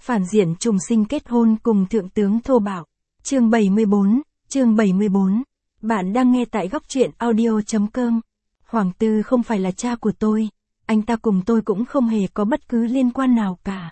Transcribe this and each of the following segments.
Phản diện trùng sinh kết hôn cùng thượng tướng thô bạo. Chương 74. Bạn đang nghe tại góc truyện audio.com. Hoàng Tư không phải là cha của tôi, anh ta cùng tôi cũng không hề có bất cứ liên quan nào cả.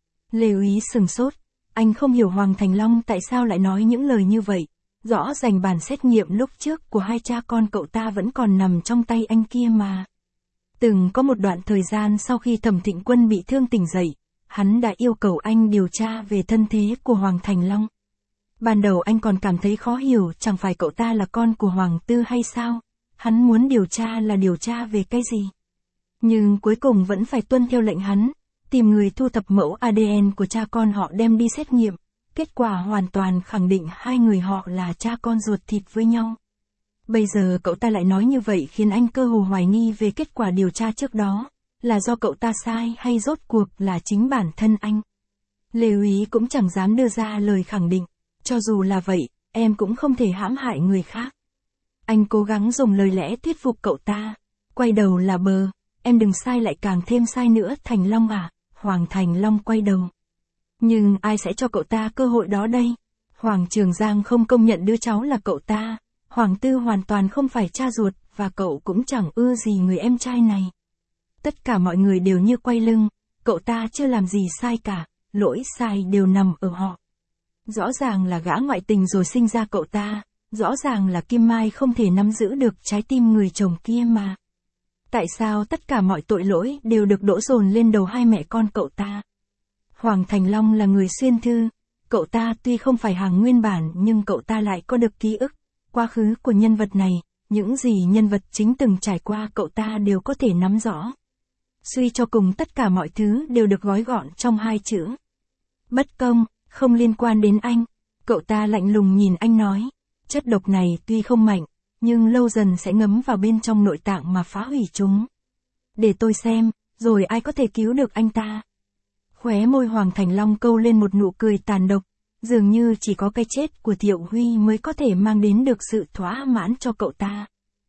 Lê Úy sừng sốt, anh không hiểu Hoàng Thành Long tại sao lại nói những lời như vậy. Rõ ràng bản xét nghiệm lúc trước của hai cha con cậu ta vẫn còn nằm trong tay anh kia mà. Từng có một đoạn thời gian sau khi Thẩm Thịnh Quân bị thương tỉnh dậy, hắn đã yêu cầu anh điều tra về thân thế của Hoàng Thành Long. Ban đầu anh còn cảm thấy khó hiểu, chẳng phải cậu ta là con của Hoàng Tư hay sao? Hắn muốn điều tra về cái gì? Nhưng cuối cùng vẫn phải tuân theo lệnh hắn, tìm người thu thập mẫu ADN của cha con họ đem đi xét nghiệm. Kết quả hoàn toàn khẳng định hai người họ là cha con ruột thịt với nhau. Bây giờ cậu ta lại nói như vậy khiến anh cơ hồ hoài nghi về kết quả điều tra trước đó, là do cậu ta sai hay rốt cuộc là chính bản thân anh. Lê Úy cũng chẳng dám đưa ra lời khẳng định, cho dù là vậy, em cũng không thể hãm hại người khác. Anh cố gắng dùng lời lẽ thuyết phục cậu ta, quay đầu là bờ, em đừng sai lại càng thêm sai nữa. Thành Long à, Hoàng Thành Long quay đầu. Nhưng ai sẽ cho cậu ta cơ hội đó đây? Hoàng Trường Giang không công nhận đứa cháu là cậu ta, Hoàng Tư hoàn toàn không phải cha ruột, và cậu cũng chẳng ưa gì người em trai này. Tất cả mọi người đều như quay lưng, cậu ta chưa làm gì sai cả, lỗi sai đều nằm ở họ. Rõ ràng là gã ngoại tình rồi sinh ra cậu ta, rõ ràng là Kim Mai không thể nắm giữ được trái tim người chồng kia mà. Tại sao tất cả mọi tội lỗi đều được đổ dồn lên đầu hai mẹ con cậu ta? Hoàng Thành Long là người xuyên thư, cậu ta tuy không phải hàng nguyên bản nhưng cậu ta lại có được ký ức, quá khứ của nhân vật này, những gì nhân vật chính từng trải qua cậu ta đều có thể nắm rõ. Suy cho cùng tất cả mọi thứ đều được gói gọn trong hai chữ. Bất công, không liên quan đến anh. Cậu ta lạnh lùng nhìn anh nói, chất độc này tuy không mạnh, nhưng lâu dần sẽ ngấm vào bên trong nội tạng mà phá hủy chúng. Để tôi xem, rồi ai có thể cứu được anh ta. Khóe môi Hoàng Thành Long câu lên một nụ cười tàn độc, dường như chỉ có cái chết của Thiệu Huy mới có thể mang đến được sự thỏa mãn cho cậu ta.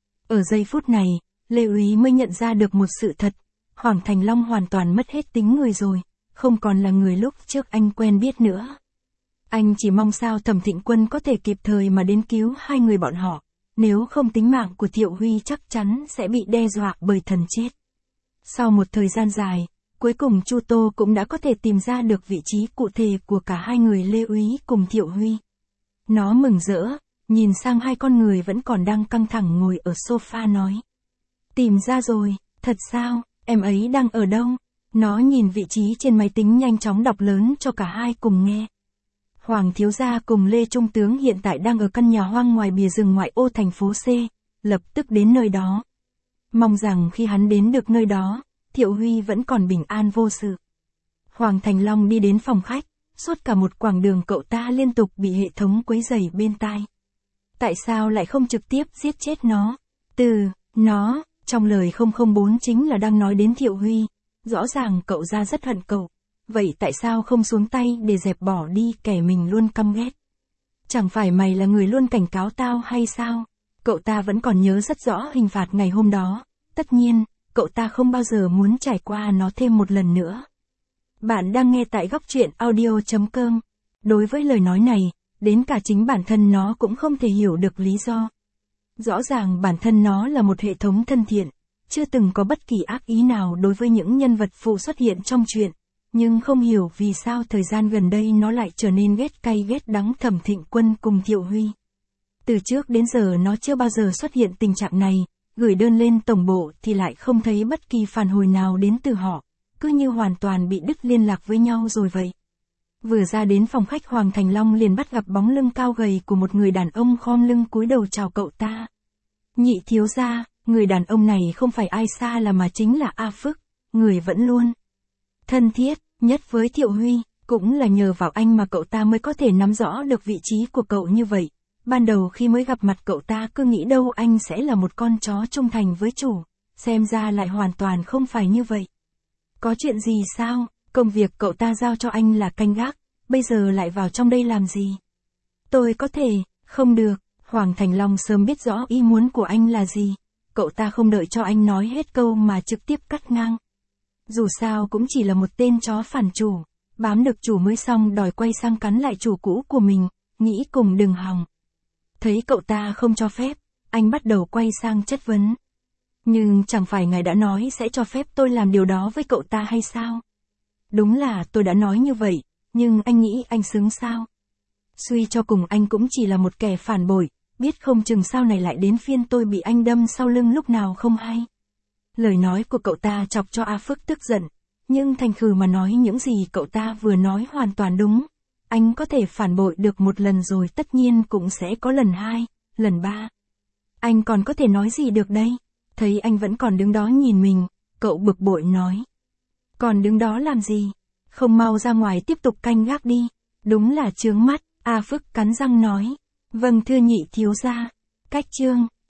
Ở giây phút này, Lê Úy mới nhận ra được một sự thật, Hoàng Thành Long hoàn toàn mất hết tính người rồi, không còn là người lúc trước anh quen biết nữa. Anh chỉ mong sao Thẩm Thịnh Quân có thể kịp thời mà đến cứu hai người bọn họ, nếu không tính mạng của Thiệu Huy chắc chắn sẽ bị đe dọa bởi thần chết. Sau một thời gian dài, cuối cùng Chu Tô cũng đã có thể tìm ra được vị trí cụ thể của cả hai người Lê Úy cùng Thiệu Huy. Nó mừng rỡ, nhìn sang hai con người vẫn còn đang căng thẳng ngồi ở sofa nói. Tìm ra rồi, thật sao, em ấy đang ở đâu? Nó nhìn vị trí trên máy tính nhanh chóng đọc lớn cho cả hai cùng nghe. Hoàng thiếu gia cùng Lê Trung tướng hiện tại đang ở căn nhà hoang ngoài bìa rừng ngoại ô thành phố C, lập tức đến nơi đó. Mong rằng khi hắn đến được nơi đó, Thiệu Huy vẫn còn bình an vô sự. Hoàng Thành Long đi đến phòng khách, suốt cả một quãng đường cậu ta liên tục bị hệ thống quấy rầy bên tai. Tại sao lại không trực tiếp giết chết nó? Nó, trong lời 004 chính là đang nói đến Thiệu Huy. Rõ ràng cậu ra rất hận cậu. Vậy tại sao không xuống tay để dẹp bỏ đi kẻ mình luôn căm ghét? Chẳng phải mày là người luôn cảnh cáo tao hay sao? Cậu ta vẫn còn nhớ rất rõ hình phạt ngày hôm đó. Tất nhiên, cậu ta không bao giờ muốn trải qua nó thêm một lần nữa. Bạn đang nghe tại góc truyện audio.com. Đối với lời nói này, đến cả chính bản thân nó cũng không thể hiểu được lý do. Rõ ràng bản thân nó là một hệ thống thân thiện, chưa từng có bất kỳ ác ý nào đối với những nhân vật phụ xuất hiện trong truyện, nhưng không hiểu vì sao thời gian gần đây nó lại trở nên ghét cay ghét đắng Thẩm Thịnh Quân cùng Thiệu Huy. Từ trước đến giờ nó chưa bao giờ xuất hiện tình trạng này, gửi đơn lên tổng bộ thì lại không thấy bất kỳ phản hồi nào đến từ họ, cứ như hoàn toàn bị đứt liên lạc với nhau rồi vậy. Vừa ra đến phòng khách Hoàng Thành Long liền bắt gặp bóng lưng cao gầy của một người đàn ông khom lưng cúi đầu chào cậu ta. Nhị thiếu gia, người đàn ông này không phải ai xa là mà chính là A Phức, người vẫn luôn thân thiết nhất với Thiệu Huy, cũng là nhờ vào anh mà cậu ta mới có thể nắm rõ được vị trí của cậu như vậy. Ban đầu khi mới gặp mặt cậu ta cứ nghĩ đâu anh sẽ là một con chó trung thành với chủ, xem ra lại hoàn toàn không phải như vậy. Có chuyện gì sao? Công việc cậu ta giao cho anh là canh gác, bây giờ lại vào trong đây làm gì? Tôi có thể, không được. Hoàng Thành Long sớm biết rõ ý muốn của anh là gì. Cậu ta không đợi cho anh nói hết câu mà trực tiếp cắt ngang. Dù sao cũng chỉ là một tên chó phản chủ, Bám được chủ mới xong đòi quay sang cắn lại chủ cũ của mình, nghĩ cùng đừng hòng. Thấy cậu ta không cho phép, anh bắt đầu quay sang chất vấn. Nhưng chẳng phải ngài đã nói sẽ cho phép tôi làm điều đó với cậu ta hay sao? Đúng là tôi đã nói như vậy, nhưng anh nghĩ anh xứng sao? Suy cho cùng anh cũng chỉ là một kẻ phản bội, biết không chừng sau này lại đến phiên tôi bị anh đâm sau lưng lúc nào không hay. Lời nói của cậu ta chọc cho A Phước tức giận, nhưng thành khử mà nói những gì cậu ta vừa nói hoàn toàn đúng. Anh có thể phản bội được một lần rồi tất nhiên cũng sẽ có lần hai, lần ba. Anh còn có thể nói gì được đây? Thấy anh vẫn còn đứng đó nhìn mình, cậu bực bội nói. Còn đứng đó làm gì? Không mau ra ngoài tiếp tục canh gác đi. Đúng là chướng mắt, A Phước cắn răng nói. Vâng thưa nhị thiếu gia. Cách chương